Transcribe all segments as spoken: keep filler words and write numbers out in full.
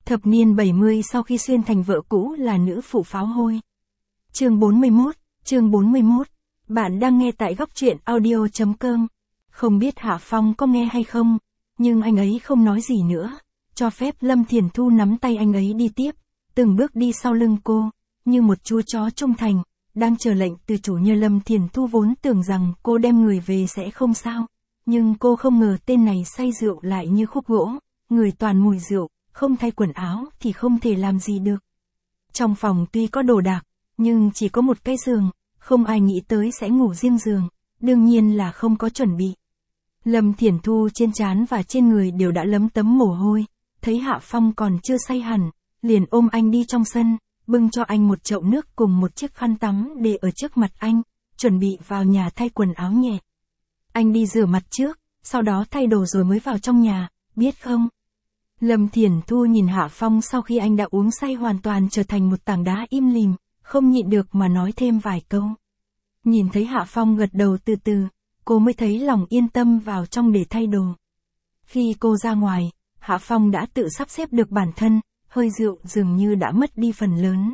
Thập niên bảy mươi sau khi xuyên thành vợ cũ là nữ phụ pháo hôi. Chương bốn mươi mốt, chương bốn mươi mốt. Bạn đang nghe tại góc truyện audio chấm com. Không biết Hạ Phong có nghe hay không, nhưng anh ấy không nói gì nữa, cho phép Lâm Thiền Thu nắm tay anh ấy đi tiếp, từng bước đi sau lưng cô, như một chú chó trung thành, đang chờ lệnh từ chủ nhân. Lâm Thiền Thu vốn tưởng rằng cô đem người về sẽ không sao, nhưng cô không ngờ tên này say rượu lại như khúc gỗ, người toàn mùi rượu, không thay quần áo thì không thể làm gì được. Trong phòng tuy có đồ đạc, nhưng chỉ có một cái giường, không ai nghĩ tới sẽ ngủ riêng giường, đương nhiên là không có chuẩn bị. Lâm Thiền Thu trên trán và trên người đều đã lấm tấm mồ hôi, thấy Hạ Phong còn chưa say hẳn, liền ôm anh đi trong sân, bưng cho anh một chậu nước cùng một chiếc khăn tắm để ở trước mặt anh, chuẩn bị vào nhà thay quần áo nhẹ. Anh đi rửa mặt trước, sau đó thay đồ rồi mới vào trong nhà, biết không? Lâm Thiền Thu nhìn Hạ Phong sau khi anh đã uống say hoàn toàn trở thành một tảng đá im lìm, không nhịn được mà nói thêm vài câu. Nhìn thấy Hạ Phong gật đầu từ từ, cô mới thấy lòng yên tâm vào trong để thay đồ. Khi cô ra ngoài, Hạ Phong đã tự sắp xếp được bản thân, hơi rượu dường như đã mất đi phần lớn.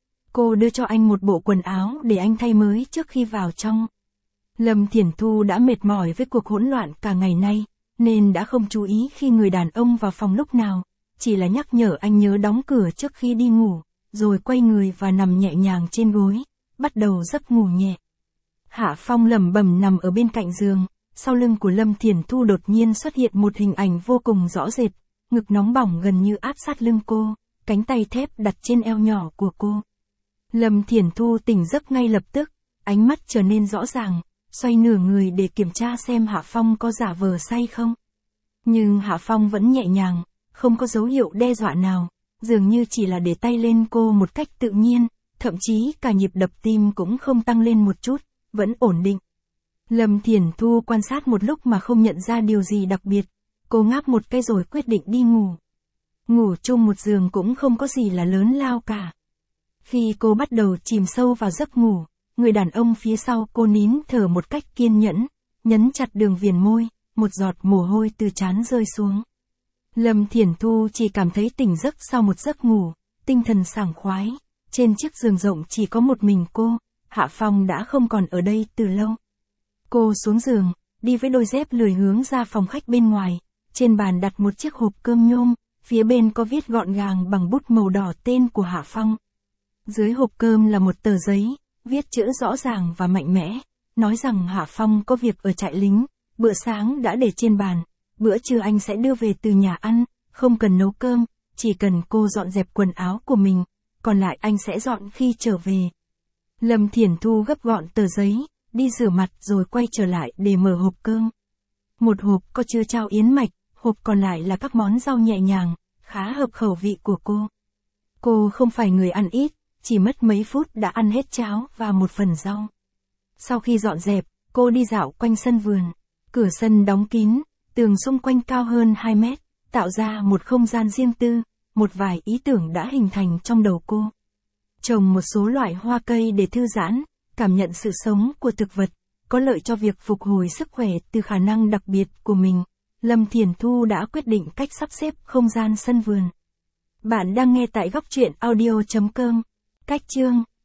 Cô đưa cho anh một bộ quần áo để anh thay mới trước khi vào trong. Lâm Thiền Thu đã mệt mỏi với cuộc hỗn loạn cả ngày nay, nên đã không chú ý khi người đàn ông vào phòng lúc nào, chỉ là nhắc nhở anh nhớ đóng cửa trước khi đi ngủ, rồi quay người và nằm nhẹ nhàng trên gối, bắt đầu giấc ngủ nhẹ. Hạ Phong lẩm bẩm nằm ở bên cạnh giường, sau lưng của Lâm Thiền Thu đột nhiên xuất hiện một hình ảnh vô cùng rõ rệt, ngực nóng bỏng gần như áp sát lưng cô, cánh tay thép đặt trên eo nhỏ của cô. Lâm Thiền Thu tỉnh giấc ngay lập tức, ánh mắt trở nên rõ ràng, xoay nửa người để kiểm tra xem Hạ Phong có giả vờ say không. Nhưng Hạ Phong vẫn nhẹ nhàng, không có dấu hiệu đe dọa nào, dường như chỉ là để tay lên cô một cách tự nhiên, thậm chí cả nhịp đập tim cũng không tăng lên một chút, vẫn ổn định. Lâm Thiền Thu quan sát một lúc mà không nhận ra điều gì đặc biệt, cô ngáp một cái rồi quyết định đi ngủ. Ngủ chung một giường cũng không có gì là lớn lao cả. Khi cô bắt đầu chìm sâu vào giấc ngủ, người đàn ông phía sau cô nín thở một cách kiên nhẫn, nhấn chặt đường viền môi, một giọt mồ hôi từ trán rơi xuống. Lâm Thiền Thu chỉ cảm thấy tỉnh giấc sau một giấc ngủ, tinh thần sảng khoái, trên chiếc giường rộng chỉ có một mình cô, Hạ Phong đã không còn ở đây từ lâu. Cô xuống giường, đi với đôi dép lười hướng ra phòng khách bên ngoài, trên bàn đặt một chiếc hộp cơm nhôm, phía bên có viết gọn gàng bằng bút màu đỏ tên của Hạ Phong. Dưới hộp cơm là một tờ giấy, viết chữ rõ ràng và mạnh mẽ, nói rằng Hạ Phong có việc ở trại lính, bữa sáng đã để trên bàn, bữa trưa anh sẽ đưa về từ nhà ăn, không cần nấu cơm, chỉ cần cô dọn dẹp quần áo của mình, còn lại anh sẽ dọn khi trở về. Lâm Thiền Thu gấp gọn tờ giấy, đi rửa mặt rồi quay trở lại để mở hộp cơm. Một hộp có chứa chao yến mạch, hộp còn lại là các món rau nhẹ nhàng, khá hợp khẩu vị của cô. Cô không phải người ăn ít, chỉ mất mấy phút đã ăn hết cháo và một phần rau. Sau khi dọn dẹp, cô đi dạo quanh sân vườn. Cửa sân đóng kín, tường xung quanh cao hơn hai mét, tạo ra một không gian riêng tư, một vài ý tưởng đã hình thành trong đầu cô. Trồng một số loại hoa cây để thư giãn, cảm nhận sự sống của thực vật, có lợi cho việc phục hồi sức khỏe từ khả năng đặc biệt của mình. Lâm Thiền Thu đã quyết định cách sắp xếp không gian sân vườn. Bạn đang nghe tại góc truyện audio chấm com. Cách chương